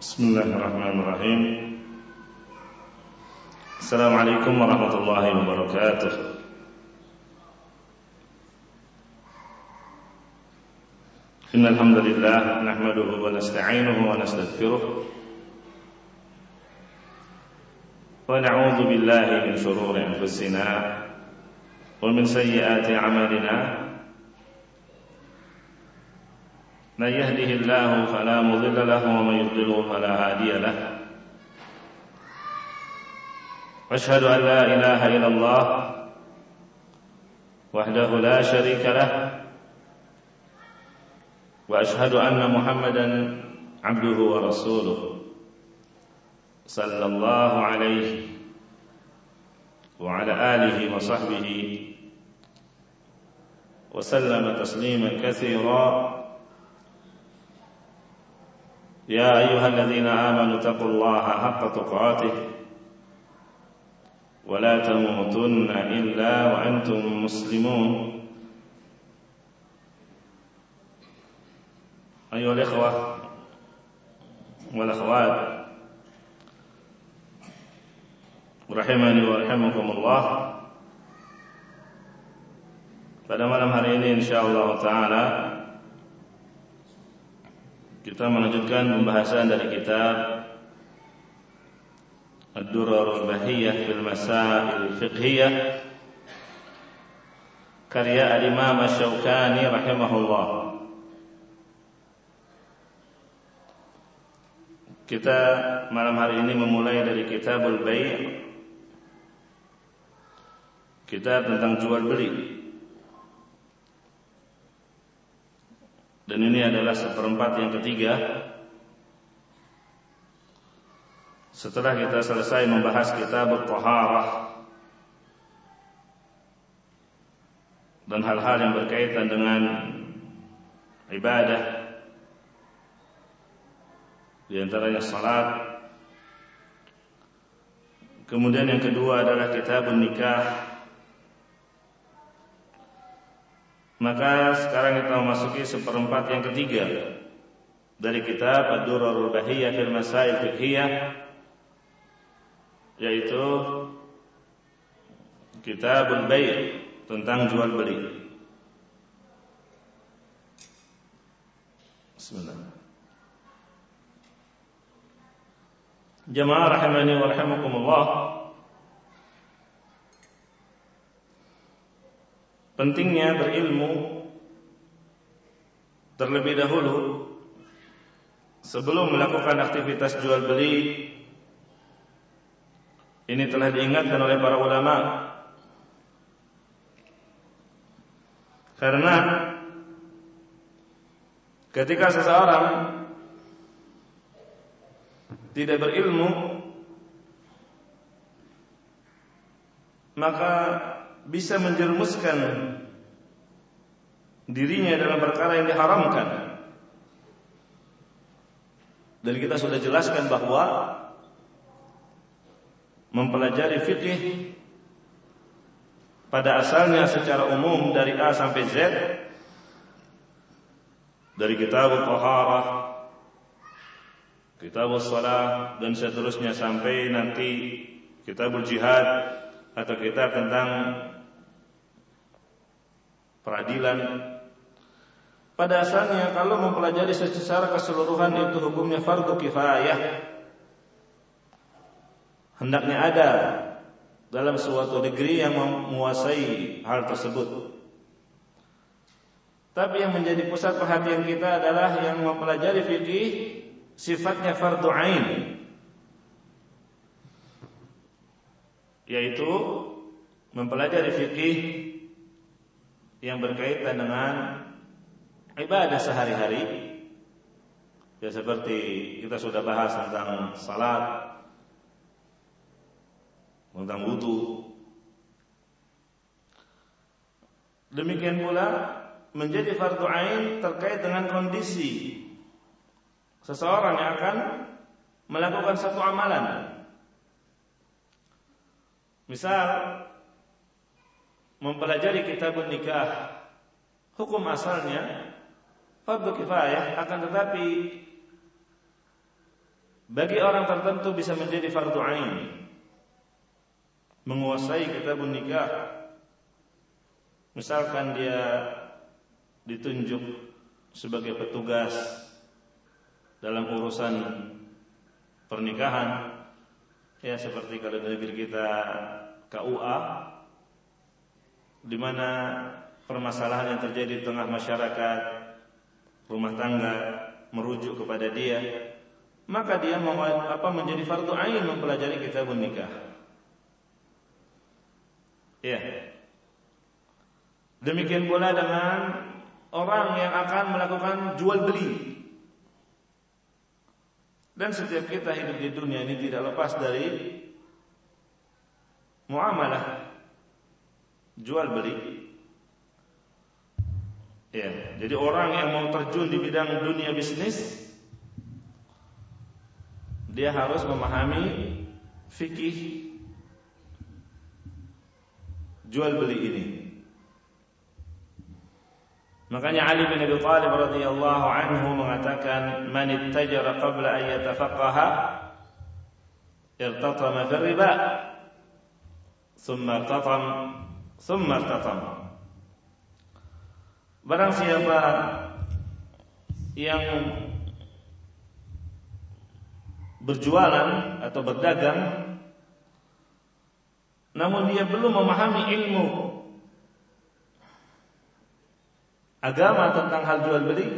Bismillahirrahmanirrahim. Assalamualaikum warahmatullahi wabarakatuh. Innal hamdalillah nahmaduhu wa nasta'inuhu wa nastaghfiruh wa na'udzu billahi min shururi anfusina wa min sayyiati a'malina. من يهده الله فلا مضل له ومن يضلل فلا هادي له واشهد ان لا اله الا الله وحده لا شريك له واشهد ان محمدا عبده ورسوله صلى الله عليه وعلى اله وصحبه وسلم تسليما كثيرا. يا أيها الذين آمنوا اتقوا الله حق تقاته ولا تموتن إلا وأنتم مسلمون. أيها الإخوة والأخوات rahimani wa rahimakumullah. Pada malam hari ini insyaallah taala kita melanjutkan pembahasan dari kitab Ad-Durarul Bahiyah fil Masail Fiqhiyah karya Al-Imam Asy-Syaukani rahimahullah. Kita malam hari ini memulai dari Kitabul Bai', kitab tentang jual beli. Dan ini adalah seperempat yang ketiga setelah kita selesai membahas kitab At-Taharah dan hal-hal yang berkaitan dengan ibadah, di antaranya salat. Kemudian yang kedua adalah kitab Nikah. Maka sekarang kita memasuki seperempat yang ketiga dari kitab Ad-Durarul Bahiyah fil Masail Fiqhiyah, yaitu Kitabul Bai', tentang jual beli. Bismillah. Jamaah rahimani wa rahimakumullah. Pentingnya berilmu terlebih dahulu sebelum melakukan aktivitas jual beli. Ini telah diingatkan oleh para ulama, karena ketika seseorang tidak berilmu, maka bisa menjerumuskan dirinya dalam perkara yang diharamkan. Dan kita sudah jelaskan bahwa mempelajari fikih pada asalnya secara umum dari A sampai Z, dari kitab Taharah, kitab Shalah, dan seterusnya sampai nanti kitab Jihad atau kitab tentang peradilan. Pada asalnya kalau mempelajari secara keseluruhan itu hukumnya fardu kifayah, hendaknya ada dalam suatu negeri yang menguasai hal tersebut. Tapi yang menjadi pusat perhatian kita adalah yang mempelajari fikih sifatnya fardu ain, yaitu mempelajari fikih yang berkaitan dengan ibadah sehari-hari. Ya, seperti kita sudah bahas tentang salat, tentang wudu. Demikian pula menjadi fardu ain terkait dengan kondisi seseorang yang akan melakukan satu amalan. Misal mempelajari kitabun nikah, hukum asalnya fardu kifayah, akan tetapi Bagi orang tertentu bisa menjadi fardu ain menguasai kitabun nikah. Misalkan dia ditunjuk sebagai petugas dalam urusan pernikahan, ya seperti kalau di negeri kita KUA, di mana permasalahan yang terjadi di tengah masyarakat rumah tangga merujuk kepada dia, maka dia menjadi fardu ain mempelajari kitabun nikah. Ya. Demikian pula dengan orang yang akan melakukan jual beli. Dan setiap kita hidup di dunia ini tidak lepas dari muamalah jual beli. Ya, jadi orang yang mau terjun di bidang dunia bisnis, dia harus memahami fikih jual beli ini. Makanya Ali bin Abi Thalib radhiyallahu anhu mengatakan, "Man ittajara qabla an yatafaqqaha irtatama fi riba, thumma irtatama." Barang siapa yang berjualan atau berdagang namun dia belum memahami ilmu agama tentang hal jual beli,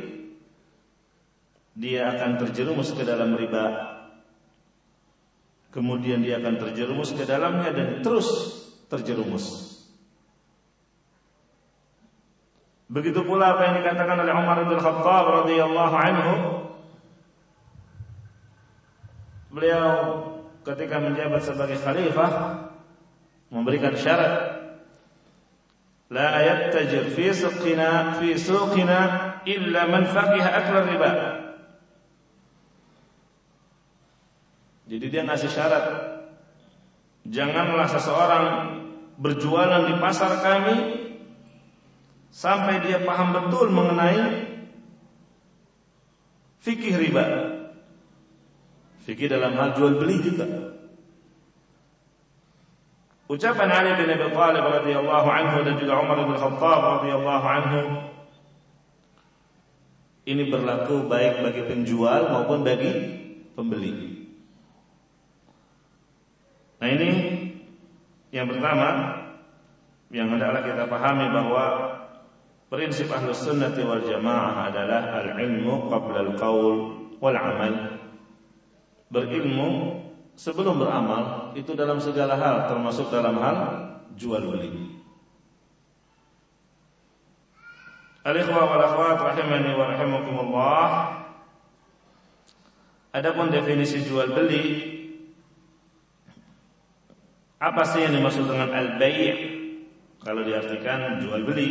dia akan terjerumus ke dalam riba. Kemudian dia akan terjerumus ke dalamnya dan terus terjerumus. Begitu pula apa yang dikatakan oleh Umar bin Khattab radhiyallahu anhu. Beliau ketika menjabat sebagai khalifah memberikan syarat, la yattajir fi suqina illa man faqiha akla riba. Jadi dia ngasih syarat, janganlah seseorang berjualan di pasar kami sampai dia paham betul mengenai fikih riba. Fikih dalam hal jual beli juga. Ucapan Ali bin Abi Thalib radhiyallahu anhu dan juga Umar bin Khattab radhiyallahu anhu ini berlaku baik bagi penjual maupun bagi pembeli. Nah, ini yang pertama yang hendaklah kita pahami, bahwa prinsip Ahlus Sunnah wal Jamaah adalah al-ilmu qabla al-qaul wal amal. Berilmu sebelum beramal, itu dalam segala hal, termasuk dalam hal jual beli. Al-ikhwah wal akhwat rahimani wa rahimakumullah. Adapun definisi jual beli, apa sih yang dimaksud dengan al-bai'? Kalau diartikan jual beli,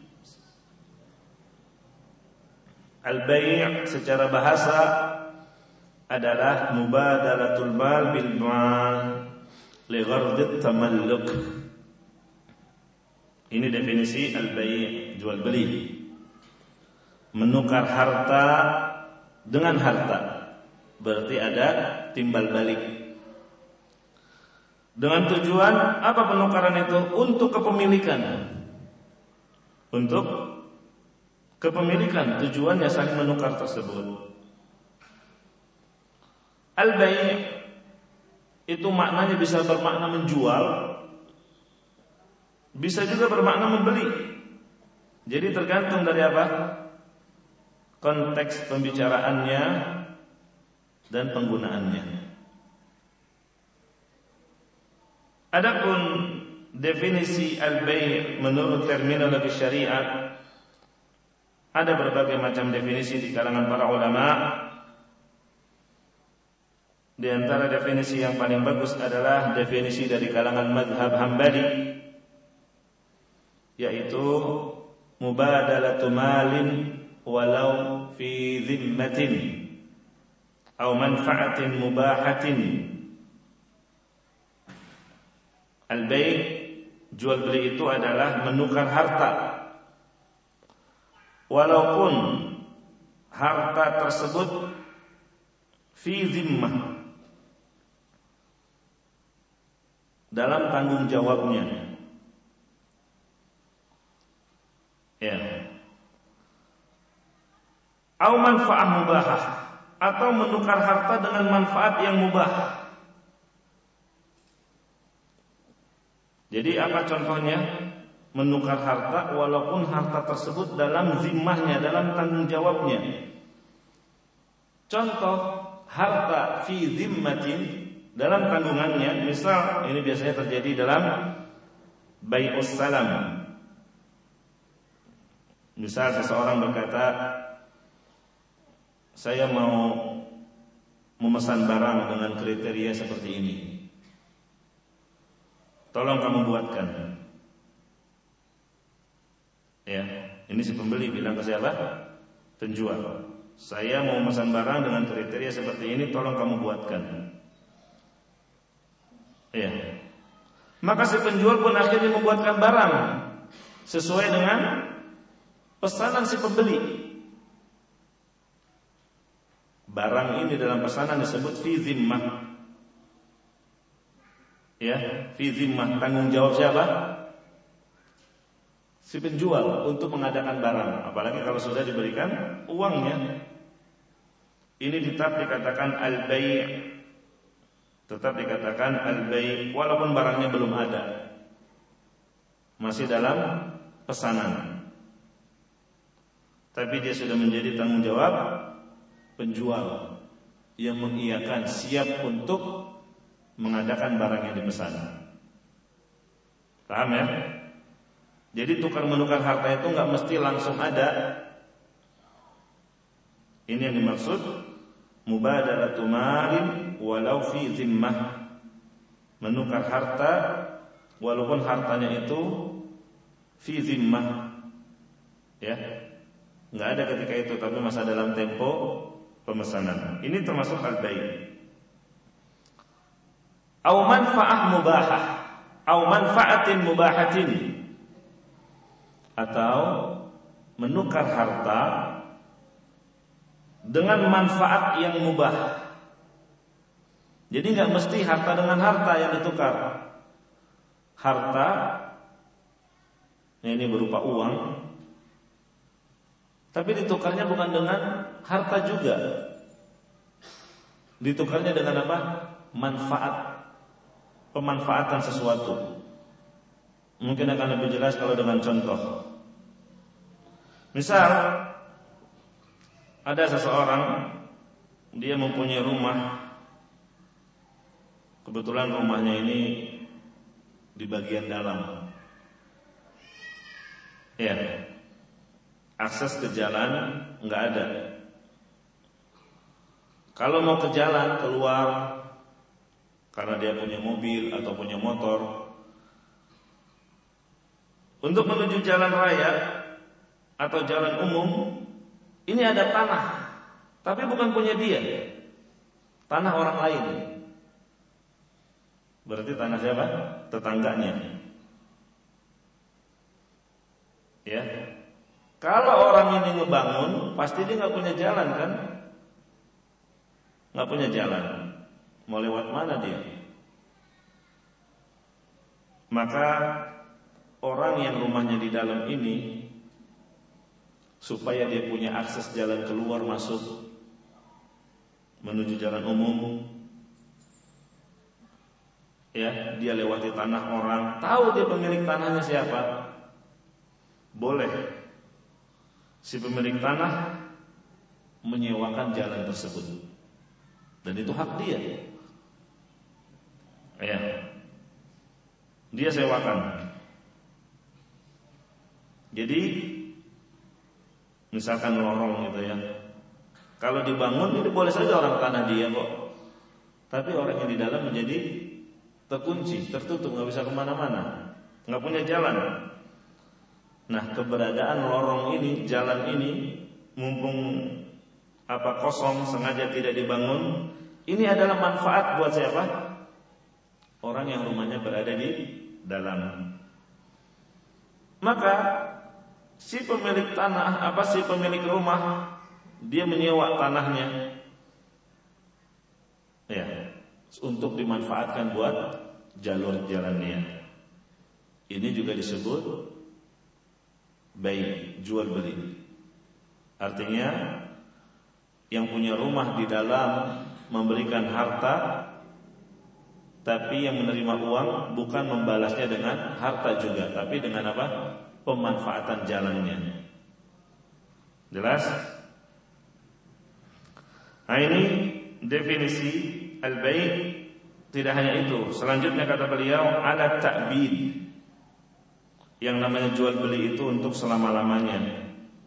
al-bai' secara bahasa adalah mubadalatul mal bil mal li ghardit tamalluk. Ini definisi al-bai', jual beli. Menukar harta dengan harta. Berarti ada timbal balik. Dengan tujuan apa penukaran itu? Untuk kepemilikan. Untuk kepemilikan, tujuannya saling menukar tersebut. Al-bai' itu maknanya bisa bermakna menjual, bisa juga bermakna membeli. Jadi tergantung dari apa? Konteks pembicaraannya dan penggunaannya. Adapun definisi al-bai' menurut terminologi syariat, ada berbagai macam definisi di kalangan para ulama. Di antara definisi yang paling bagus adalah definisi dari kalangan mazhab Hambali, yaitu mubadalatu malin walau fi dhimmatin atau manfaatin mubahatin. Al-bai', jual beli itu adalah menukar harta, walaupun harta tersebut fi zimmah, dalam tanggung jawabnya. Ya. Au manfaat mubahah, atau menukar harta dengan manfaat yang mubah. Jadi apa contohnya? Menukar harta walaupun harta tersebut dalam zimmahnya, dalam tanggung jawabnya. Contoh harta fi zimmatin, dalam tanggungannya. Misal ini biasanya terjadi dalam bai'us salam. Misal seseorang berkata, saya mau memesan barang dengan kriteria seperti ini, tolong kamu buatkan. Ya, ini si pembeli bilang ke siapa? Penjual. Saya mau memesan barang dengan kriteria seperti ini, tolong kamu buatkan. Ya. Maka si penjual pun akhirnya membuatkan barang sesuai dengan pesanan si pembeli. Barang ini dalam pesanan disebut fi zimmah. Ya, fi zimmah, tanggung jawab siapa? Si penjual untuk mengadakan barang. Apalagi kalau sudah diberikan uangnya. Ini tetap dikatakan al-bai'. Tetap dikatakan al-bai' walaupun barangnya belum ada. Masih dalam pesanan. Tapi dia sudah menjadi tanggung jawab penjual yang mengiyakan, siap untuk mengadakan barang yang dipesan. Paham ya? Jadi tukar menukar harta itu enggak mesti langsung ada. Ini yang dimaksud mubadalatu malin walau fi zimmah. Menukar harta walaupun hartanya itu fi zimmah. Ya. Enggak ada ketika itu, tapi masa dalam tempo pemesanan. Ini termasuk al-bai'. Au manfaah mubahah, au manfaatin mubahatin, atau menukar harta dengan manfaat yang mubah. Jadi enggak mesti harta dengan harta yang ditukar. Harta ini berupa uang, tapi ditukarnya bukan dengan harta juga. Ditukarnya dengan apa? Manfaat. Pemanfaatan sesuatu. Mungkin akan lebih jelas kalau dengan contoh. Misal ada seseorang, dia mempunyai rumah. Kebetulan rumahnya ini di bagian dalam. Ya. Akses ke jalan enggak ada. Kalau mau ke jalan keluar, karena dia punya mobil atau punya motor, untuk menuju jalan raya atau jalan umum, ini ada tanah, tapi bukan punya dia, tanah orang lain. Berarti tanah siapa? Tetangganya. Ya. Kalau orang ini ngebangun, pasti dia nggak punya jalan kan? Nggak punya jalan. Mau lewat mana dia? Maka orang yang rumahnya di dalam ini, supaya dia punya akses jalan keluar masuk menuju jalan umum, ya, dia lewati tanah orang, tahu dia pemilik tanahnya siapa, boleh si pemilik tanah menyewakan jalan tersebut, dan itu hak dia. Ya, dia sewakan. Jadi misalkan lorong gitu ya, kalau dibangun ini boleh saja orang tanah dia kok, tapi orang yang di dalam menjadi terkunci, tertutup, nggak bisa kemana-mana, nggak punya jalan. Nah, keberadaan lorong ini, jalan ini, mumpung kosong, sengaja tidak dibangun, ini adalah manfaat buat siapa? Orang yang rumahnya berada di dalam. Maka si pemilik tanah, si pemilik rumah, dia menyewa tanahnya untuk dimanfaatkan buat jalur jalannya. Ini juga disebut bai', jual beli. Artinya yang punya rumah di dalam memberikan harta, tapi yang menerima uang bukan membalasnya dengan harta juga, tapi dengan apa? Pemanfaatan jalannya. Jelas? Nah, ini definisi al-bai'. Tidak hanya itu, selanjutnya kata beliau ala ta'bid. Yang namanya jual beli itu untuk selama-lamanya.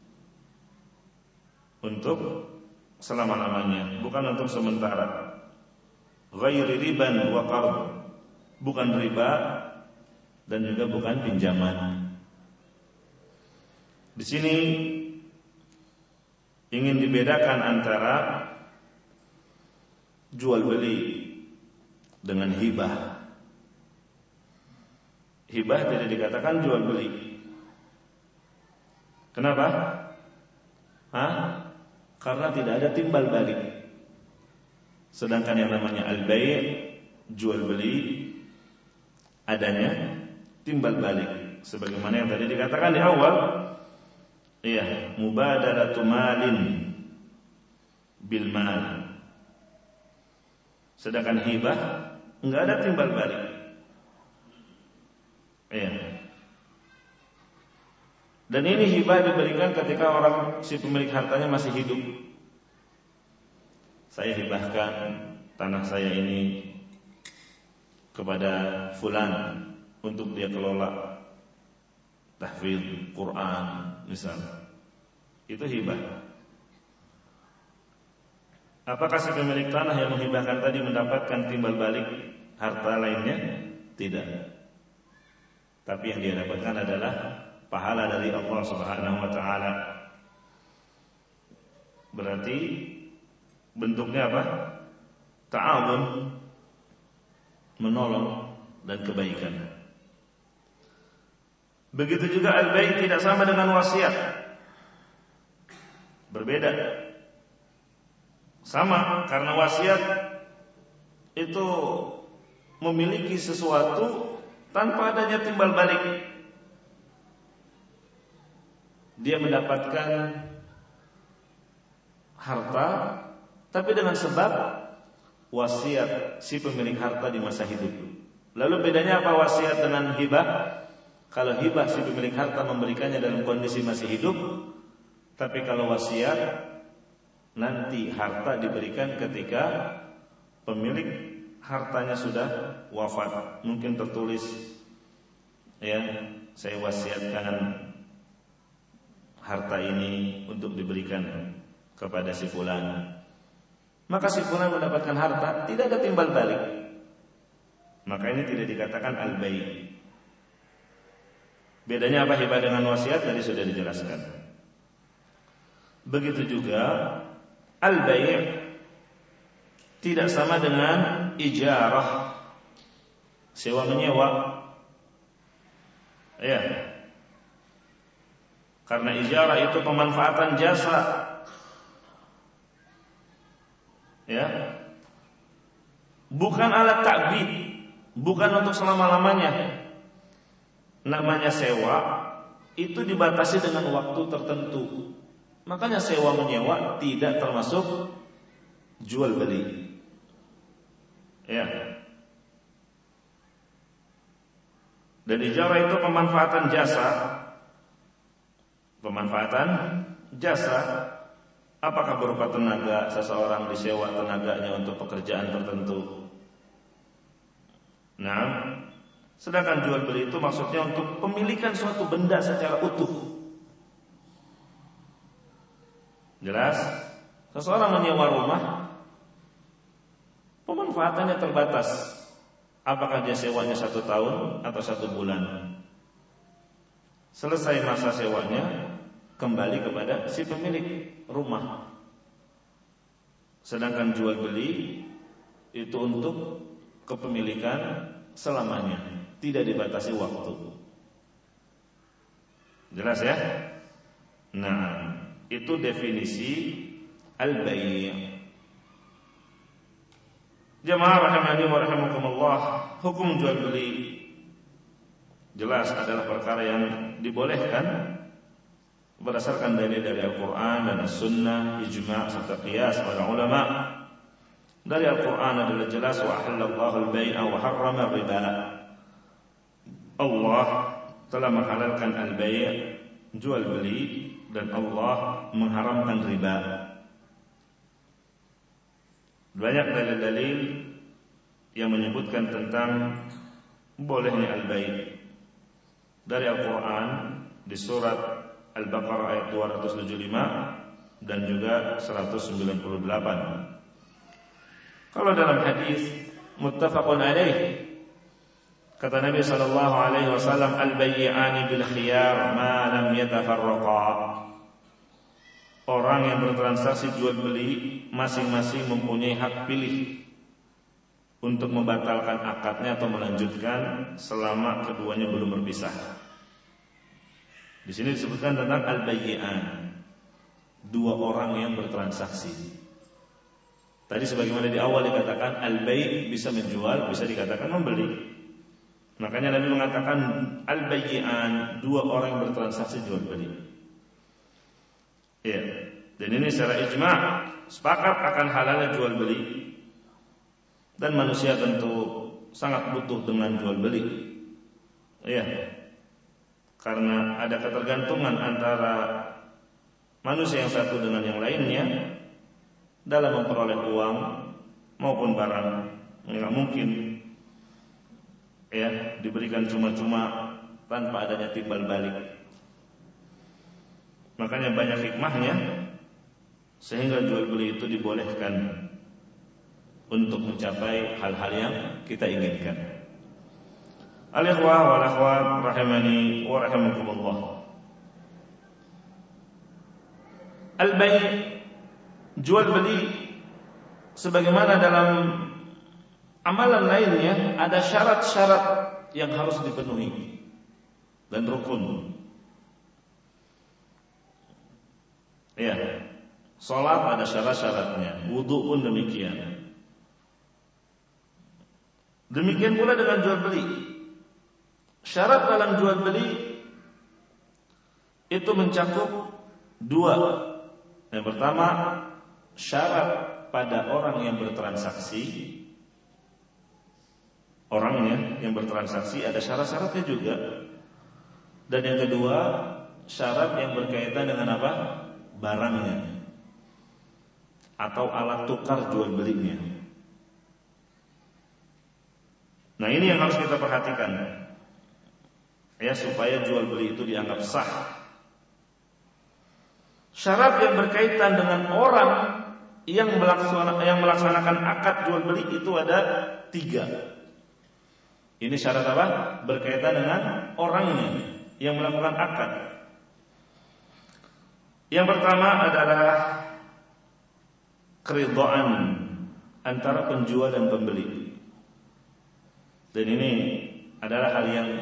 Untuk selama-lamanya, bukan untuk sementara. Ghairi riban wa qard. Bukan riba dan juga bukan pinjaman. Di sini ingin dibedakan antara jual beli dengan hibah. Hibah tidak dikatakan jual beli. Kenapa? Karena tidak ada timbal balik. Sedangkan yang namanya al-bai', jual beli, adanya timbal balik. Sebagaimana yang tadi dikatakan di awal, iya, mubadaratu malin bil mal. Sedangkan hibah enggak ada timbal balik. Iya. Dan ini hibah diberikan ketika orang si pemilik hartanya masih hidup. Saya hibahkan tanah saya ini kepada fulan untuk dia kelola tahfidz Quran misalnya. Itu hibah. Apakah si pemilik tanah yang menghibahkan tadi mendapatkan timbal balik harta lainnya? Tidak. Tapi yang dia dapatkan adalah pahala dari Allah Subhanahu wa taala. Berarti bentuknya apa? Ta'awun, menolong dan kebaikan. Begitu juga al-bai' tidak sama dengan wasiat. Berbeda. Sama, karena wasiat itu memiliki sesuatu tanpa adanya timbal balik. Dia mendapatkan harta, tapi dengan sebab wasiat si pemilik harta di masa hidup. Lalu bedanya apa wasiat dengan hibah? Kalau hibah si pemilik harta memberikannya dalam kondisi masih hidup, tapi kalau wasiat nanti harta diberikan ketika pemilik hartanya sudah wafat. Mungkin tertulis, ya, saya wasiatkan harta ini untuk diberikan kepada si fulan. Maka si fulan mendapatkan harta, tidak ada timbal balik. Maka ini tidak dikatakan al-bai'. Bedanya apa hibah dengan wasiat tadi sudah dijelaskan. Begitu juga al-bai' tidak sama dengan ijarah, sewa menyewa. Ya. Karena ijarah itu pemanfaatan jasa. Ya. Bukan alat ta'bid, bukan untuk selama-lamanya. Namanya sewa itu dibatasi dengan waktu tertentu. Makanya sewa menyewa tidak termasuk jual beli. Ya. Dan ijarah itu pemanfaatan jasa. Pemanfaatan jasa, apakah berupa tenaga, seseorang disewa tenaganya untuk pekerjaan tertentu. Nah, sedangkan jual beli itu maksudnya untuk pemilikan suatu benda secara utuh. Jelas? Seseorang menyewa rumah, pemanfaatannya terbatas. Apakah dia sewanya 1 tahun atau 1 bulan? Selesai masa sewanya, kembali kepada si pemilik rumah. Sedangkan jual beli itu untuk kepemilikan selamanya, tidak dibatasi waktu. Jelas ya? Nah, itu definisi al-bai'. Jamaah rahimani wa rahimakumullah, hukum jual beli jelas adalah perkara yang dibolehkan berdasarkan dalil dari Al-Quran dan As-Sunnah, ijma' serta qiyas para ulama. Dari Al-Quran adalah jelas, wa ahallallahu al-bai'a wa harrama riba. Allah telah menghalalkan al-bai', jual beli, dan Allah mengharamkan riba. Banyak dalil-dalil yang menyebutkan tentang bolehnya al-bai'. Dari Al-Quran di surat Al-Baqarah ayat 275 dan juga 198. Kalau dalam hadis muttafaqun alaih, kata Nabi sallallahu alaihi wasallam, al-bayyi'ani bil khiyar ma lam yatafarraqa. Orang yang bertransaksi jual beli masing-masing mempunyai hak pilih untuk membatalkan akadnya atau melanjutkan selama keduanya belum berpisah. Di sini disebutkan tentang al-bayyi'an, dua orang yang bertransaksi. Tadi sebagaimana di awal dikatakan al-bai' bisa menjual, bisa dikatakan membeli. Makanya Nabi mengatakan al-bayyi'an, dua orang yang bertransaksi jual beli. Ya, dan ini secara ijma' sepakat akan halalnya jual beli. Dan manusia tentu sangat butuh dengan jual beli. Ya, karena ada ketergantungan antara manusia yang satu dengan yang lainnya dalam memperoleh uang maupun barang. Nggak mungkin ya diberikan cuma-cuma tanpa adanya timbal balik. Makanya banyak hikmahnya sehingga jual beli itu dibolehkan untuk mencapai hal-hal yang kita inginkan. Al-ikhwah wal akhwat rahimani wa rahimakumullah. Al-bai', jual beli, sebagaimana dalam amalan lainnya ada syarat-syarat yang harus dipenuhi dan rukun. Ya, salat ada syarat-syaratnya, wudu pun demikian. Demikian pula dengan jual beli. Syarat dalam jual beli itu mencakup dua. Yang pertama, syarat pada orang yang bertransaksi. Orangnya yang bertransaksi ada syarat-syaratnya juga. Dan yang kedua, syarat yang berkaitan dengan apa? Barangnya atau alat tukar jual belinya. Nah, ini yang harus kita perhatikan ya, supaya jual beli itu dianggap sah. Syarat yang berkaitan dengan orang yang melaksanakan akad jual beli itu ada 3. Ini syarat apa? Berkaitan dengan orangnya yang melakukan akad. Yang pertama adalah keridhaan antara penjual dan pembeli. Dan ini adalah hal yang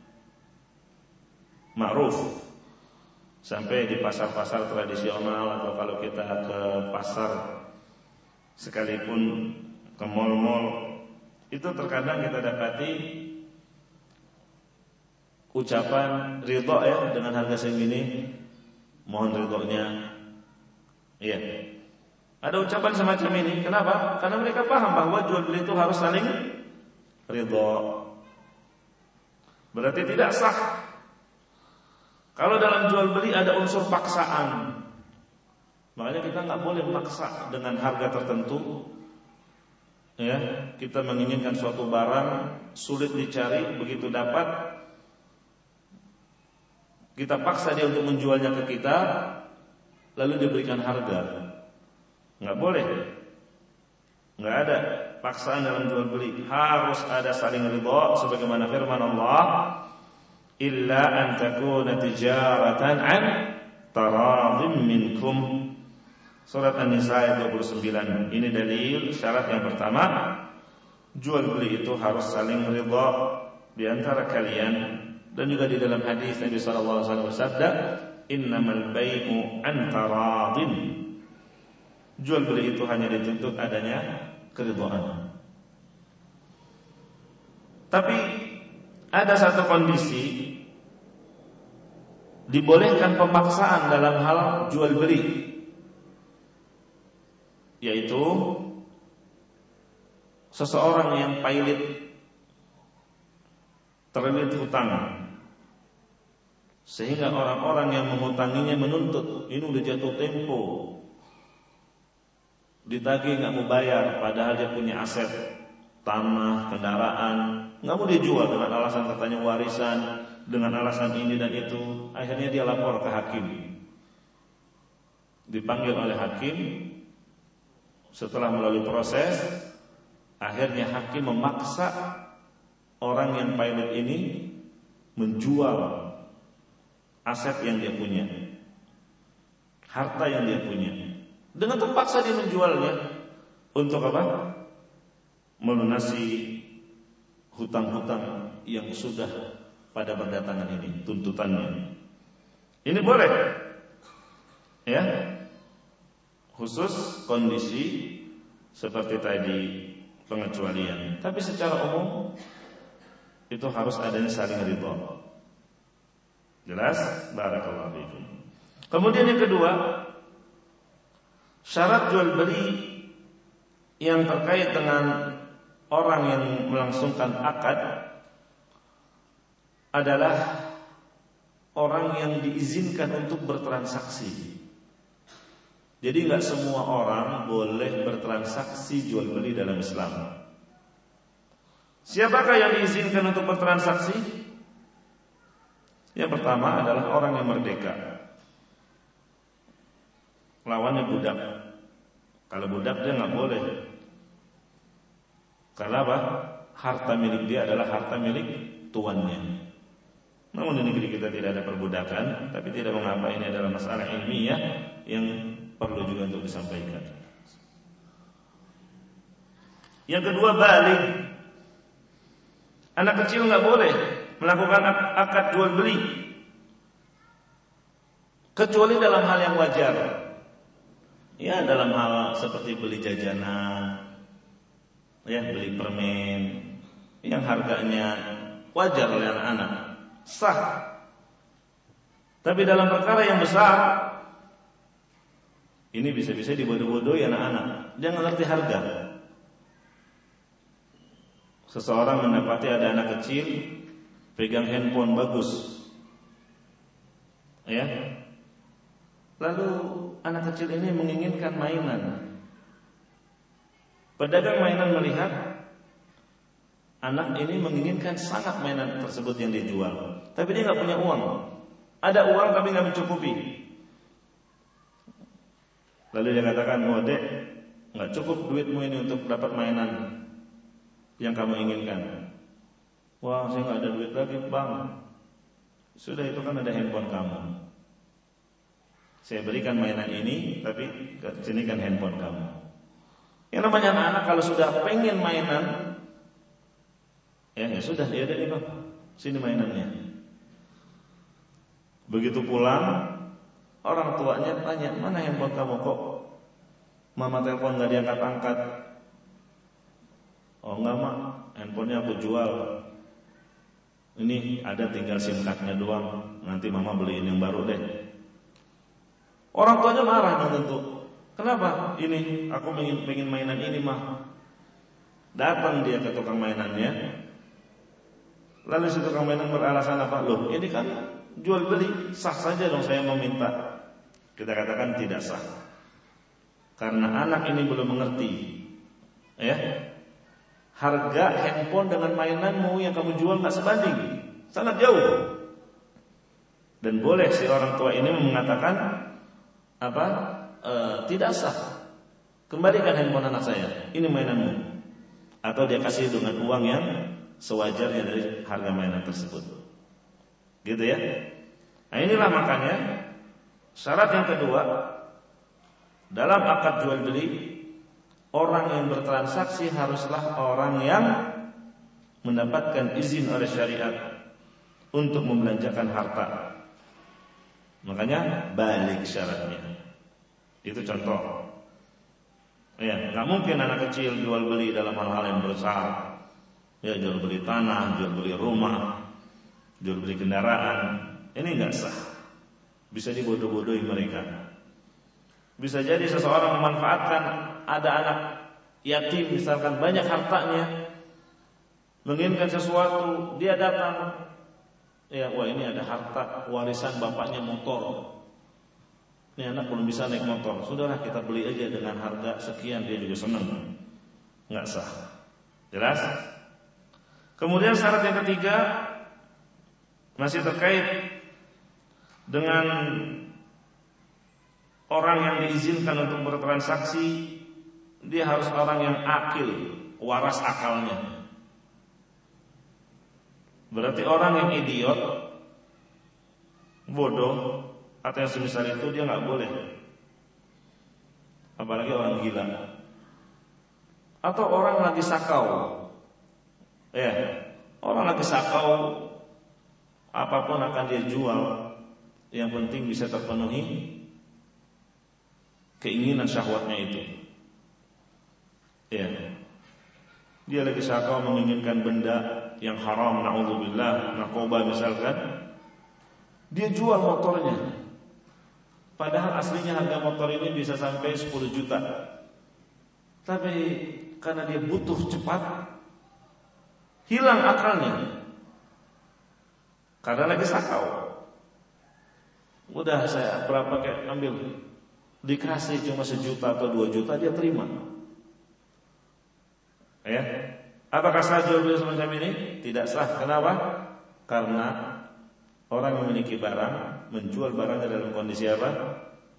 ma'ruf. Sampai di pasar-pasar tradisional atau kalau kita ke pasar sekalipun ke mal-mal, itu terkadang kita dapati ucapan ridha ya, dengan harga segini mohon ridhonya. Iya. Ada ucapan semacam ini. Kenapa? Karena mereka paham bahwa jual beli itu harus saling ridha. Berarti tidak sah kalau dalam jual beli ada unsur paksaan. Makanya kita nggak boleh memaksa dengan harga tertentu. Ya, kita menginginkan suatu barang sulit dicari, begitu dapat kita paksa dia untuk menjualnya ke kita, lalu diberikan harga. Nggak boleh. Nggak ada paksaan dalam jual beli. Harus ada saling ridha, sebagaimana firman Allah, illa an takuna tijaratan an taradhim minkum. Surat An-Nisa ayat 29. Ini dalil syarat yang pertama, jual beli itu harus saling ridha di antara kalian. Dan juga di dalam hadis Nabi sallallahu alaihi wasallam bersabda, innamal bai'u an taradhin. Jual beli itu hanya dituntut adanya keridhaan. Tapi ada satu kondisi dibolehkan pemaksaan dalam hal jual beli, yaitu seseorang yang terlilit hutang, sehingga orang-orang yang menghutanginya menuntut, ini udah jatuh tempo, ditagih nggak mau bayar, padahal dia punya aset tanah, kendaraan, nggak mau dijual dengan alasan katanya warisan, dengan alasan ini dan itu. Akhirnya dia lapor ke hakim, dipanggil oleh hakim. Setelah melalui proses, akhirnya hakim memaksa orang yang pilot ini menjual aset yang dia punya, harta yang dia punya. Dengan terpaksa dia menjualnya. Untuk apa? Melunasi hutang-hutang yang sudah pada berdatangan ini, tuntutannya. Ini boleh, ya, khusus kondisi seperti tadi, pengecualian. Tapi secara umum itu harus adanya saling ridha. Jelas? Barakallahu fiikum. Kemudian yang kedua, syarat jual beli yang terkait dengan orang yang melangsungkan akad adalah orang yang diizinkan untuk bertransaksi. Jadi nggak semua orang boleh bertransaksi jual beli dalam Islam. Siapakah yang diizinkan untuk bertransaksi? Yang pertama adalah orang yang merdeka. Lawannya budak. Kalau budak dia nggak boleh. Karena apa? Harta milik dia adalah harta milik tuannya. Namun di negeri kita tidak ada perbudakan, tapi tidak mengapa, ini adalah masalah ilmiah yang perlu juga untuk disampaikan. Yang kedua, baligh. Anak kecil nggak boleh melakukan akad jual beli kecuali dalam hal yang wajar. Ya, dalam hal seperti beli jajanan, ya, beli permen yang harganya wajar oleh anak-anak, sah. Tapi dalam perkara yang besar, ini bisa-bisa dibodoh-bodohi anak-anak. Dia nggak ngerti harga. Seseorang mendapati ada anak kecil pegang handphone bagus, ya. Lalu anak kecil ini menginginkan mainan. Pedagang mainan melihat anak ini menginginkan sangat mainan tersebut yang dijual, tapi dia nggak punya uang. Ada uang tapi nggak mencukupi. Lalu dia katakan, "Oh dek, nggak cukup duitmu ini untuk dapat mainan yang kamu inginkan." "Wah, saya nggak ada duit lagi, bang." "Sudah, itu kan ada handphone kamu. Saya berikan mainan ini, tapi sini kan handphone kamu." Yang namanya anak-anak kalau sudah pengen mainan, ya sudah, ya udah nih bang, sini mainannya. Begitu pulang, orang tuanya tanya, "Mana handphone kamu, kok mama telepon nggak diangkat-angkat?" "Oh enggak mak, handphonenya aku jual. Ini ada tinggal SIM cardnya doang. Nanti mama beliin yang baru deh." Orang tuanya marah dong tentu. "Kenapa? Ini aku pengen mainan ini mah." Datang dia ke tukang mainannya. Lalu si tukang mainan beralasan apa? "Loh, ini kan jual beli, sah saja dong saya mau minta." Kita katakan tidak sah. Karena anak ini belum mengerti, ya, harga handphone dengan mainanmu yang kamu jual nggak sebanding, sangat jauh. Dan boleh si orang tua ini mengatakan apa? Tidak sah. Kembalikan handphone anak saya, ini mainanmu. Atau dia kasih dengan uang yang sewajarnya dari harga mainan tersebut. Gitu ya. Nah, inilah makanya syarat yang kedua dalam akad jual beli, orang yang bertransaksi haruslah orang yang mendapatkan izin oleh syariat untuk membelanjakan harta. Makanya balik syaratnya. Itu contoh. Ya, nggak mungkin anak kecil jual beli dalam hal-hal yang besar. Ya, jual beli tanah, jual beli rumah, jual beli kendaraan, ini enggak sah. Bisa dibodoh-bodohi mereka. Bisa jadi seseorang memanfaatkan ada anak yatim misalkan banyak hartanya, menginginkan sesuatu, dia datang, ya wah ini ada harta warisan bapaknya motor. Ini anak belum bisa naik motor, sudahlah kita beli aja dengan harga sekian, dia juga senang. Enggak sah. Jelas? Kemudian syarat yang ketiga masih terkait dengan orang yang diizinkan untuk bertransaksi, dia harus orang yang akil, waras akalnya. Berarti orang yang idiot, bodoh, atau yang semisal itu dia nggak boleh. Apalagi orang gila. Atau orang lagi sakau. Ya, orang lagi sakau, apapun akan dia jual, yang penting bisa terpenuhi keinginan syahwatnya itu. Ya. Dia lagi sakau menginginkan benda yang haram, na'udzubillah, narkoba misalkan. Dia jual motornya. Padahal aslinya harga motor ini bisa sampai 10 juta. Tapi karena dia butuh cepat, hilang akalnya. Karena lagi sakau. Udah saya berapa kayak ambil, dikasih cuma 1 juta atau 2 juta dia terima. Ya, apakah sah jual beli semacam ini? Tidak sah. Kenapa? Karena orang yang memiliki barang menjual barangnya dalam kondisi apa?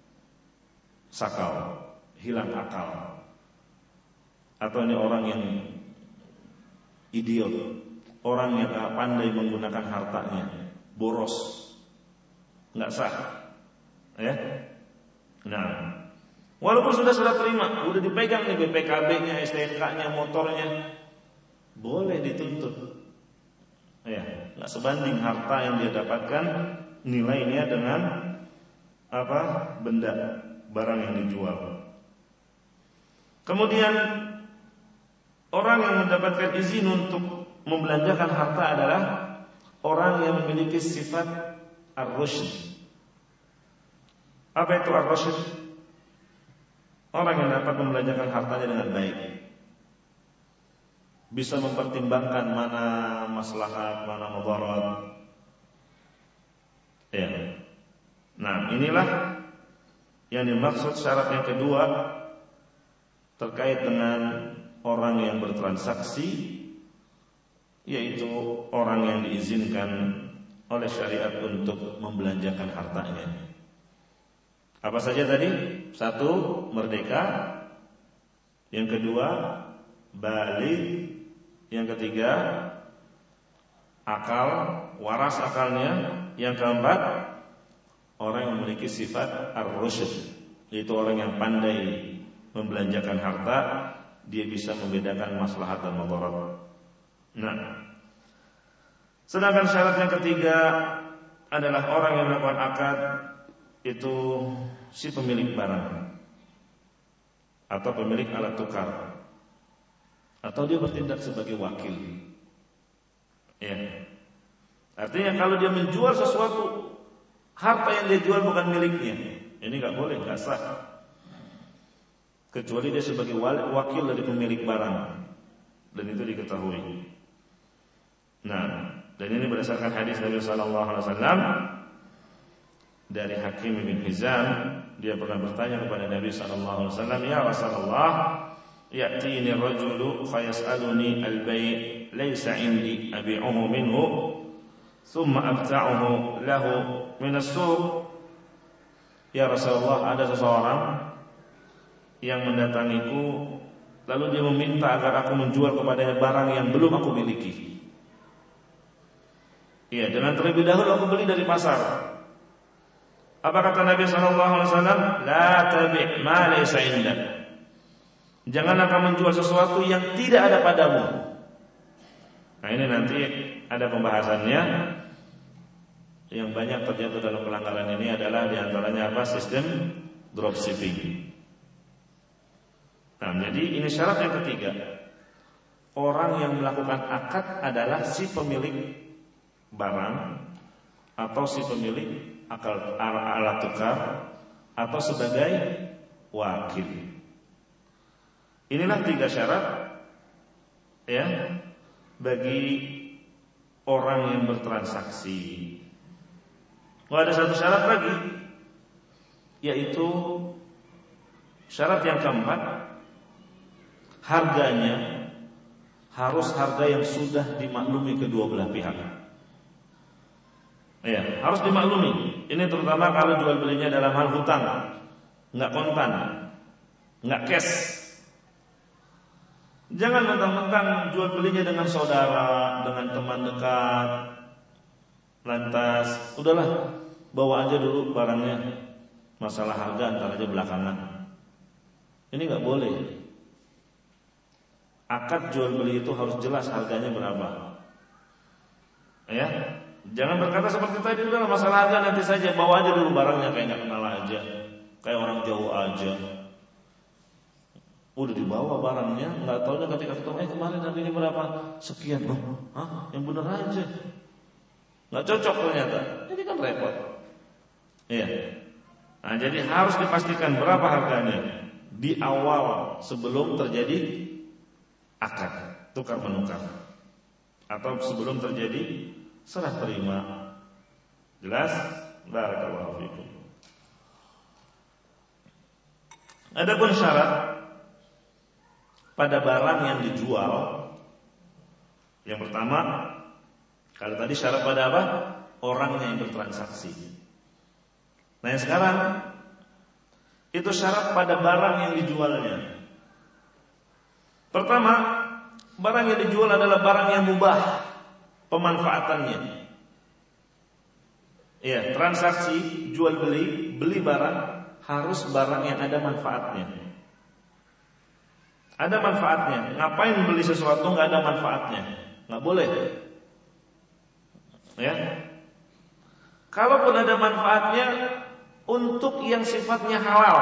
Sakau, hilang akal. Atau ini orang yang idiot, orang yang tak pandai menggunakan hartanya, boros, nggak sah. Ya, nah. Walaupun sudah terima, udah dipegang nih BPKB-nya, STNK-nya, motornya, boleh dituntut. Ya, nggak sebanding harta yang dia dapatkan nilainya dengan apa? Benda, barang yang dijual. Kemudian orang yang mendapatkan izin untuk membelanjakan harta adalah orang yang memiliki sifat ar-rusyd. Apa itu ar-rusyd? Orang yang dapat membelanjakan hartanya dengan baik, bisa mempertimbangkan mana maslahat, mana mudarat. Ya. Nah, inilah yang dimaksud syarat yang kedua terkait dengan orang yang bertransaksi, yaitu orang yang diizinkan oleh syariat untuk membelanjakan hartanya. Apa saja tadi? 1, merdeka. Yang kedua, baligh. Yang ketiga, akal, waras akalnya. Yang keempat, orang yang memiliki sifat ar-rusyd, yaitu orang yang pandai membelanjakan harta, dia bisa membedakan maslahat dan mudarat. Nah, sedangkan syarat yang ketiga adalah orang yang melakukan akad itu si pemilik barang atau pemilik alat tukar, atau dia bertindak sebagai wakil. Ya. Artinya kalau dia menjual sesuatu, harta yang dia jual bukan miliknya, ini nggak boleh, nggak sah. Kecuali dia sebagai wakil dari pemilik barang, dan itu diketahui. Nah, dan ini berdasarkan hadis Nabi Sallallahu Alaihi Wasallam dari Hakim bin Hizam. Dia pernah bertanya kepada Nabi Sallallahu Alaihi Wasallam, ya Rasulullah, ya'tini rajulu fayas'aluni al-bay' laysa indi abi'uhu minhu thumma abta'uhu lahu min as-suq. Ya Rasulullah, ada seseorang yang mendatangiku, lalu dia meminta agar aku menjual kepadanya barang yang belum aku miliki. Iya, dengan terlebih dahulu aku beli dari pasar. Apa kata Nabi SAW? La tabi' ma laysa indak. Janganlah kamu menjual sesuatu yang tidak ada padamu. Nah, ini nanti ada pembahasannya. Yang banyak terjatuh dalam pelanggaran ini adalah diantaranya apa? Sistem dropshipping. Nah, jadi ini syarat yang ketiga. orang yang melakukan akad adalah si pemilik barang atau si pemilik alat tukar atau sebagai wakil. Inilah 3 syarat ya bagi orang yang bertransaksi. Ada satu syarat lagi, yaitu syarat yang keempat, harganya harus harga yang sudah dimaklumi kedua belah pihak. Ya, harus dimaklumi. Ini terutama kalau jual belinya dalam hal hutang, nggak kontan, nggak cash. Jangan mentang-mentang jual belinya dengan saudara, dengan teman dekat, lantas udahlah bawa aja dulu barangnya, masalah harga antar aja belakangan. Ini nggak boleh. Akad jual beli itu harus jelas harganya berapa. Ya, jangan berkata seperti tadi, udah masalah harga nanti saja, bawa aja dulu barangnya kayak nggak kenal aja, kayak orang jauh aja. Udah dibawa barangnya, nggak taunya ketika ketemu, kemarin harganya berapa? Sekian. Yang bener aja. Nggak cocok ternyata. Ini kan repot. Iya. Nah, jadi harus dipastikan berapa harganya di awal sebelum terjadi akad tukar menukar atau sebelum terjadi serah terima. Jelas? Barakallahu fikum. Adapun syarat pada barang yang dijual, yang pertama, kalau tadi syarat pada apa? Orangnya yang bertransaksi. Nah yang sekarang itu syarat pada barang yang dijualnya. Pertama, barang yang dijual adalah barang yang mubah pemanfaatannya. Ya, transaksi jual beli barang harus barang yang ada manfaatnya. Ada manfaatnya. Ngapain beli sesuatu nggak ada manfaatnya? Nggak boleh. Ya. Kalaupun ada manfaatnya untuk yang sifatnya halal.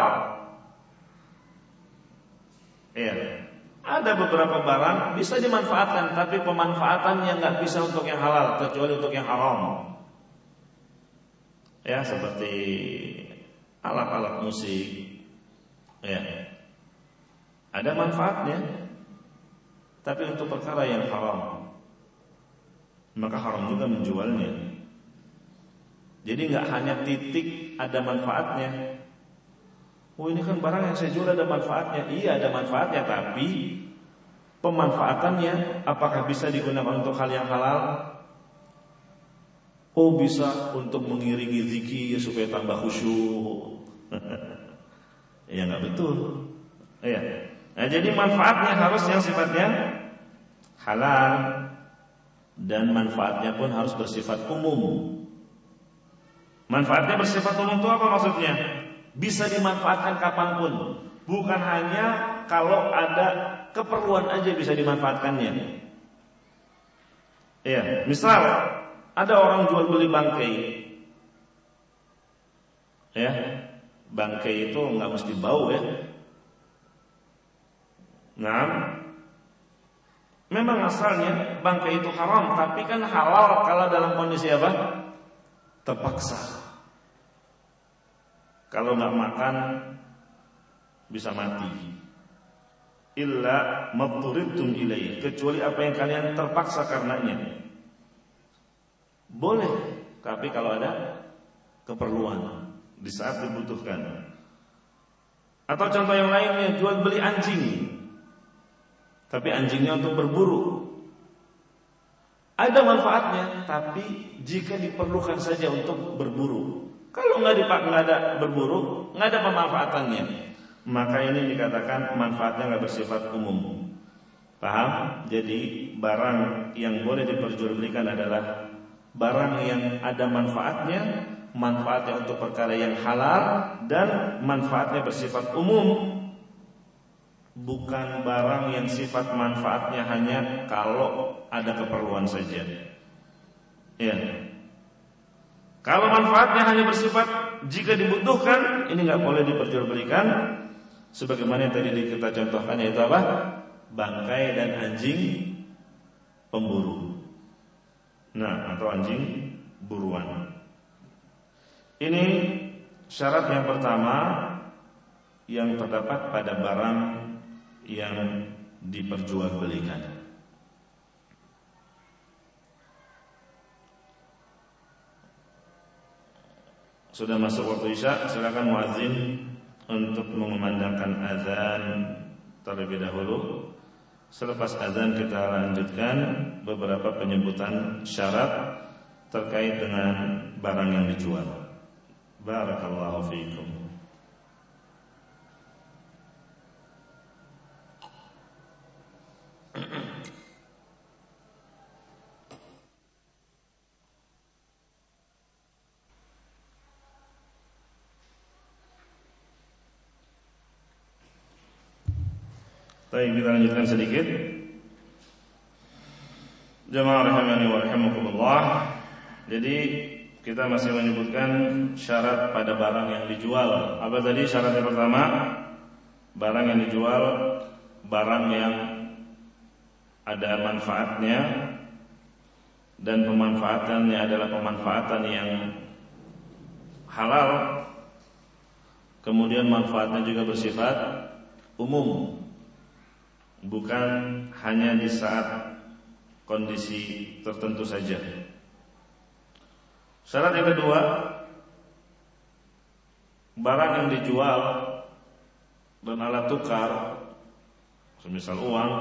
Ya. Ada beberapa barang bisa dimanfaatkan, tapi pemanfaatannya nggak bisa untuk yang halal, kecuali untuk yang haram. Ya, seperti alat-alat musik. Ya. Ada manfaatnya, tapi untuk perkara yang haram, maka haram juga menjualnya. Jadi nggak hanya titik ada manfaatnya. Oh ini kan barang yang saya jual ada manfaatnya. Iya ada manfaatnya, tapi pemanfaatannya apakah bisa digunakan untuk hal yang halal? Oh bisa untuk mengiringi zikir supaya tambah khusyuk. Ya nggak betul. Ya. Nah, jadi manfaatnya harus yang sifatnya halal dan manfaatnya pun harus bersifat umum. Manfaatnya bersifat umum itu apa maksudnya? Bisa dimanfaatkan kapanpun, bukan hanya kalau ada keperluan aja bisa dimanfaatkannya. Ya, misal ada orang jual beli bangkai. Ya, bangkai itu nggak mesti bau ya. Nah, memang asalnya bangkai itu haram, tapi kan halal kalau dalam kondisi apa? Terpaksa. Kalau nggak makan bisa mati. Illa mabturidtum ilaih, kecuali apa yang kalian terpaksa karenanya. Boleh, tapi kalau ada keperluan di saat dibutuhkan. Atau contoh yang lainnya, jual beli anjing. Tapi anjingnya untuk berburu. Ada manfaatnya, tapi jika diperlukan saja untuk berburu. Kalau nggak ada berburu, nggak ada pemanfaatannya, maka ini dikatakan manfaatnya nggak bersifat umum. Paham? Jadi barang yang boleh diperjualbelikan adalah barang yang ada manfaatnya, manfaatnya untuk perkara yang halal dan manfaatnya bersifat umum. Bukan barang yang sifat manfaatnya hanya kalau ada keperluan saja. Ya. Kalau manfaatnya hanya bersifat jika dibutuhkan, ini nggak boleh diperjualbelikan. Sebagaimana yang tadi kita contohkan yaitu apa? bangkai dan anjing pemburu. Nah, atau anjing buruan. Ini syarat yang pertama yang terdapat pada barang yang diperjualbelikan. Sudah masuk waktu Isya, silakan muadzin untuk mengumandangkan azan terlebih dahulu. Selepas azan kita lanjutkan beberapa penyebutan syarat terkait dengan barang yang dijual. Barakallahu fiikum. Baik, kita lanjutkan sedikit. Jamaah rahimani wa rahimakumullah. Jadi kita masih menyebutkan syarat pada barang yang dijual. Apa tadi syarat yang pertama? Barang yang dijual, barang yang ada manfaatnya dan pemanfaatannya adalah pemanfaatan yang halal. Kemudian manfaatnya juga bersifat umum, bukan hanya di saat kondisi tertentu saja. Syarat yang kedua, barang yang dijual dan alat tukar, semisal uang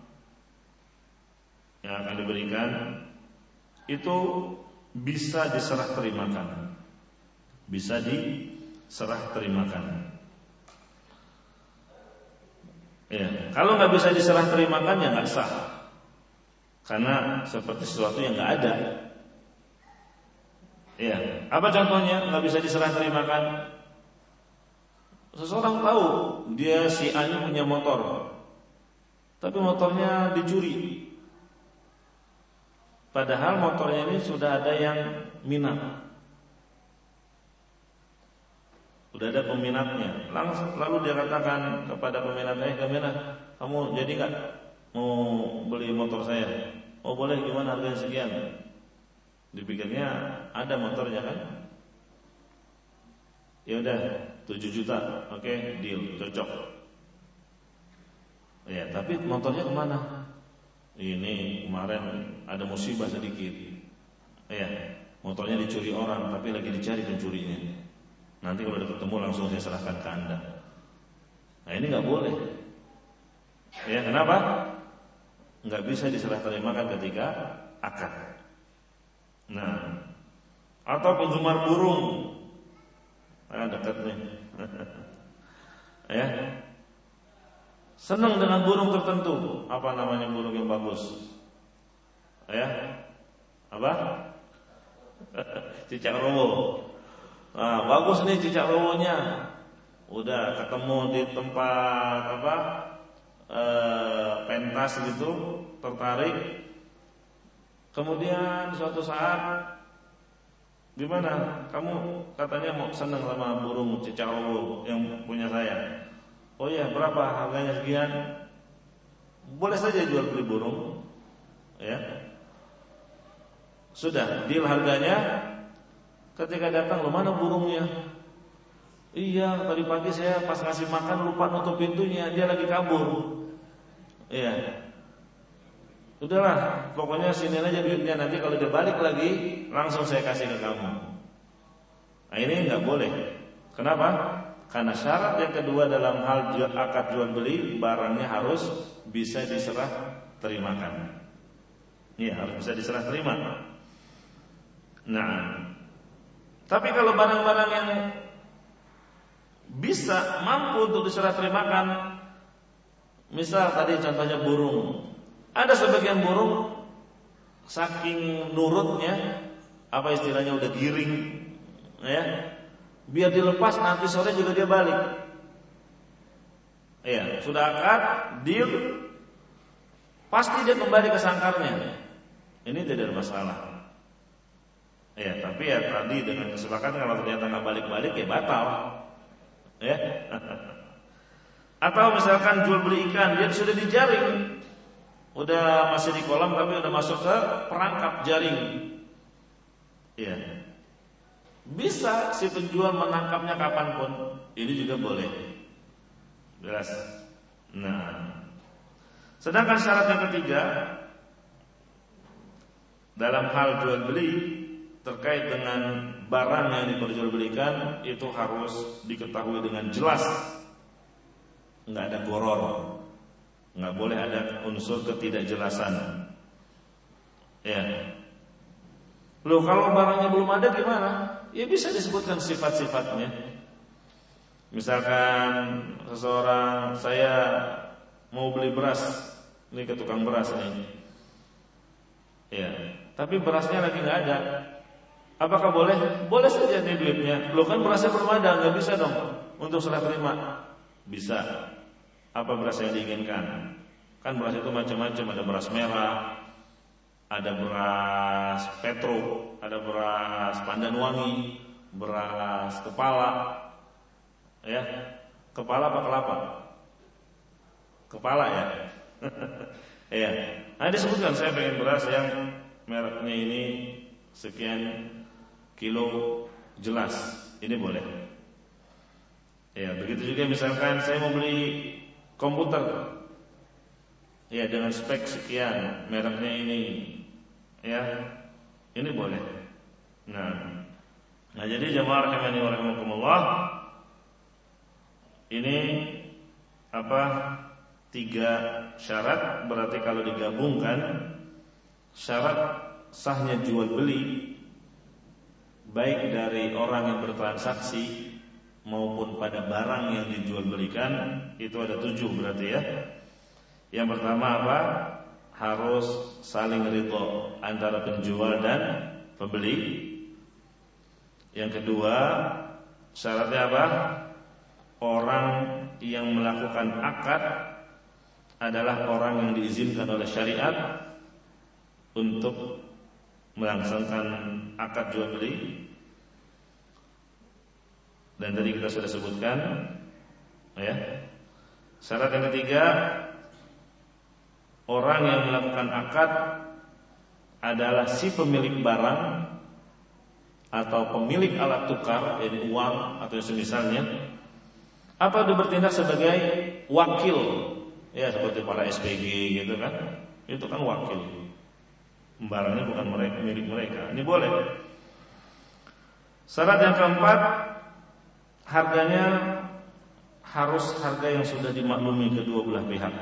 yang akan diberikan, itu bisa diserah terimakan. Bisa diserah terimakan. Ya, kalau nggak bisa diserah terimakan ya nggak sah, karena seperti sesuatu yang nggak ada. Ya, apa contohnya nggak bisa diserah terimakan? Seseorang tahu dia si A nya punya motor, tapi motornya dicuri. Padahal motornya ini sudah ada yang minat, sudah ada peminatnya. Lalu dia katakan kepada peminatnya, "Peminat, kamu jadi nggak mau beli motor saya?" "Oh boleh, gimana harganya sekian?" Dipikirnya ada motornya kan? Ya udah 7 juta, oke, deal, cocok. Ya, tapi motornya kemana? Ini kemarin ada musibah sedikit. Ya, motornya dicuri orang, tapi lagi dicari pencurinya. Nanti kalau udah ketemu langsung saya serahkan ke Anda. Nah ini nggak boleh. Ya, kenapa? Nggak bisa diserah terimakan ketika akad. Nah, atau penggemar burung, dekat nih, ya, senang dengan burung tertentu. Apa namanya burung yang bagus? Ya, apa? Cicak rowo. Nah, bagus nih cicak rowonya. Udah ketemu di tempat apa? Pentas gitu, tertarik. Kemudian suatu saat, gimana? Kamu katanya mau senang sama burung cicak rowo yang punya saya. Oh iya, berapa harganya sekian? Boleh saja jual beli burung, ya. Sudah deal harganya. Ketika datang, "Loh, mana burungnya?" "Iya, tadi pagi saya pas ngasih makan lupa nutup pintunya, dia lagi kabur." Iya. "Udahlah, pokoknya sini aja duitnya, nanti kalau dia balik lagi langsung saya kasih ke kamu." Nah ini nggak boleh. Kenapa? Karena syarat yang kedua dalam hal akad jual beli, barangnya harus bisa diserah terimakan. Iya, harus bisa diserah terima. Nah, tapi kalau barang-barang yang bisa mampu untuk diserah terimakan, misal tadi contohnya burung. Ada sebagian burung saking nurutnya, apa istilahnya, udah giring, ya, biar dilepas nanti sore juga dia balik. Ya, sudah akad, deal, pasti dia kembali ke sangkarnya. Ini tidak ada masalah. Ya, tapi ya tadi dengan kesepakatan kalau ternyata nggak balik-balik ya batal. Ya. Atau misalkan jual beli ikan, dia sudah dijaring, udah masih di kolam tapi udah masuk ke perangkap jaring. Ya, bisa si penjual menangkapnya kapanpun. Ini juga boleh. Jelas. Nah, sedangkan syarat yang ketiga dalam hal jual beli terkait dengan barang yang diperjualbelikan itu harus diketahui dengan jelas, nggak ada goror, nggak boleh ada unsur ketidakjelasan. Ya, loh kalau barangnya belum ada gimana? Ya bisa disebutkan sifat-sifatnya. Misalkan seseorang, saya mau beli beras, ini ke tukang beras nih. Ya, tapi berasnya lagi nggak ada. Apakah boleh? Boleh saja nih duitnya. Loh kan berasnya belum ada, nggak bisa dong untuk serah terima. Bisa. Apa beras yang diinginkan? Kan beras itu macam-macam, ada beras merah, ada beras petro, ada beras pandan wangi, beras kepala. Ya, kepala apa kelapa? Kepala ya. Ya. Nah, disebutkan saya pengen beras yang mereknya ini sekian kilo, jelas. Ini boleh. Ya, begitu juga misalkan saya mau beli komputer. Ya, dengan spek sekian, mereknya ini. Ya. Ini boleh. Nah, jadi jamaah rahimani wa rahimakumullah, ini apa? 3 syarat, berarti kalau digabungkan syarat sahnya jual beli baik dari orang yang bertransaksi maupun pada barang yang dijual belikan itu ada 7 berarti ya. Yang pertama apa? Harus saling ridho antara penjual dan pembeli. Yang kedua, syaratnya apa? Orang yang melakukan akad adalah orang yang diizinkan oleh syariat untuk melaksanakan akad jual beli. Dan tadi kita sudah sebutkan, ya. Syarat yang ketiga, orang yang melakukan akad adalah si pemilik barang atau pemilik alat tukar, yaitu uang atau semisalnya, apa dia bertindak sebagai wakil, ya seperti para SPG gitu kan, itu kan wakil, barangnya bukan mereka, milik mereka. Ini boleh. Syarat yang keempat, harganya harus harga yang sudah dimaklumi kedua belah pihak.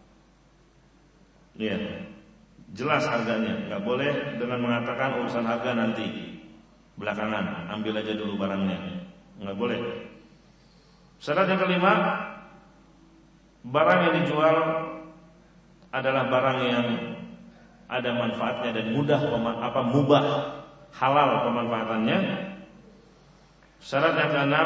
Ya, jelas harganya, nggak boleh dengan mengatakan urusan harga nanti belakangan, ambil aja dulu barangnya, nggak boleh. Syarat yang kelima, barang yang dijual adalah barang yang ada manfaatnya dan mubah, halal pemanfaatannya. Syarat yang keenam,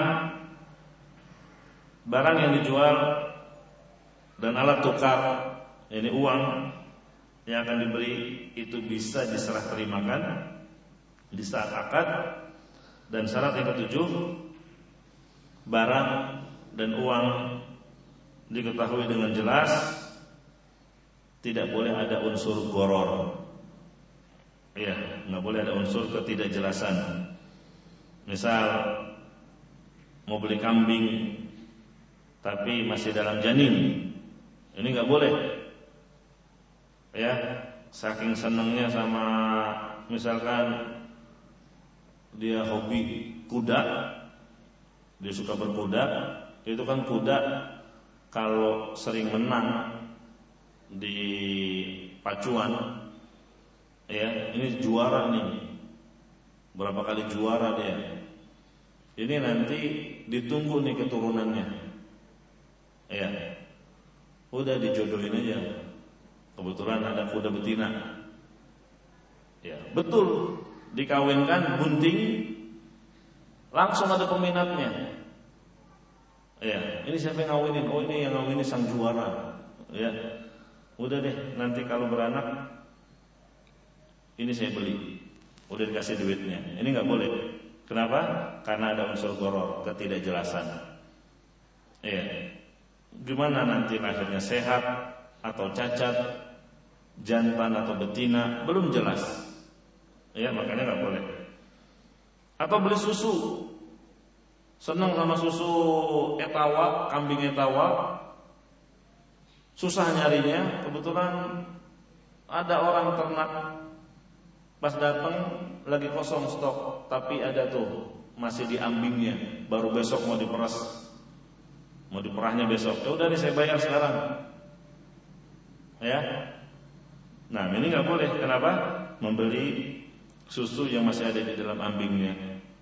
barang yang dijual dan alat tukar, ini uang yang akan diberi itu bisa diserah terimakan di saat akad. Dan syarat yang ketujuh, barang dan uang diketahui dengan jelas, tidak boleh ada unsur goror. Ya, nggak boleh ada unsur ketidakjelasan. Misal mau beli kambing tapi masih dalam janin, ini nggak boleh. Ya, saking senangnya sama, misalkan dia hobi kuda, dia suka berkuda, itu kan kuda kalau sering menang di pacuan, ya ini juara nih, berapa kali juara dia, ini nanti ditunggu nih keturunannya, ya udah dijodohin aja, kebetulan ada kuda betina, ya betul, dikawinkan bunting, langsung ada peminatnya. Ya, ini siapa yang ngawinin? Oh, ini yang ngawinin sang juara. Ya, udah deh, nanti kalau beranak ini saya beli. Udah dikasih duitnya. Ini nggak boleh. Kenapa? Karena ada unsur goror, ketidakjelasan. Ya, gimana nanti lahirnya, sehat atau cacat, jantan atau betina, belum jelas. Ya, makanya nggak boleh. Atau beli susu, senang sama susu etawa, kambing etawa, susah nyarinya. Kebetulan ada orang ternak pas datang lagi kosong stok, tapi ada tuh masih di ambingnya, baru besok mau diperas, mau diperahnya besok. Ya udah nih saya bayar sekarang. Ya, nah ini nggak boleh. Kenapa? Membeli susu yang masih ada di dalam ambingnya.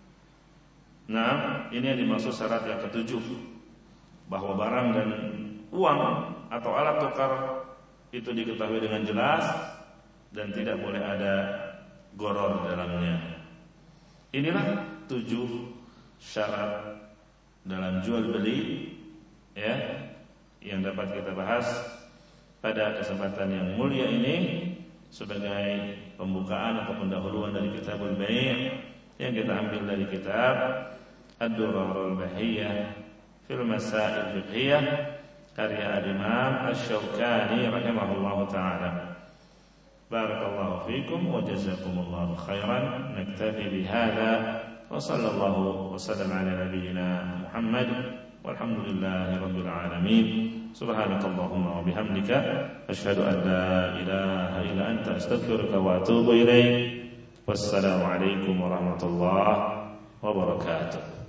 Nah, ini yang dimaksud syarat yang ketujuh, bahwa barang dan uang atau alat tukar itu diketahui dengan jelas dan tidak boleh ada gharar dalamnya. Inilah 7 syarat dalam jual beli, ya, yang dapat kita bahas pada kesempatan yang mulia ini sebagai pembukaan atau pendahuluan dari Kitabul Bai' yang kita ambil dari kitab Ad-Durarul Bahiyah fil Masail Fiqhiyah karya Imam Asy-Syaukani rahimahullahu taala. Barakallahu fikum wa jazakumullahu khairan. Naktafi bihadza wa sallallahu wa sallam ala nabiyyina Muhammad walhamdulillahi rabbil alamin. Subhanakallahumma wa bihamdika asyhadu an la ilaha illa anta astaghfiruka wa atubu ilaik. Wassalamu alaikum warahmatullahi wabarakatuh.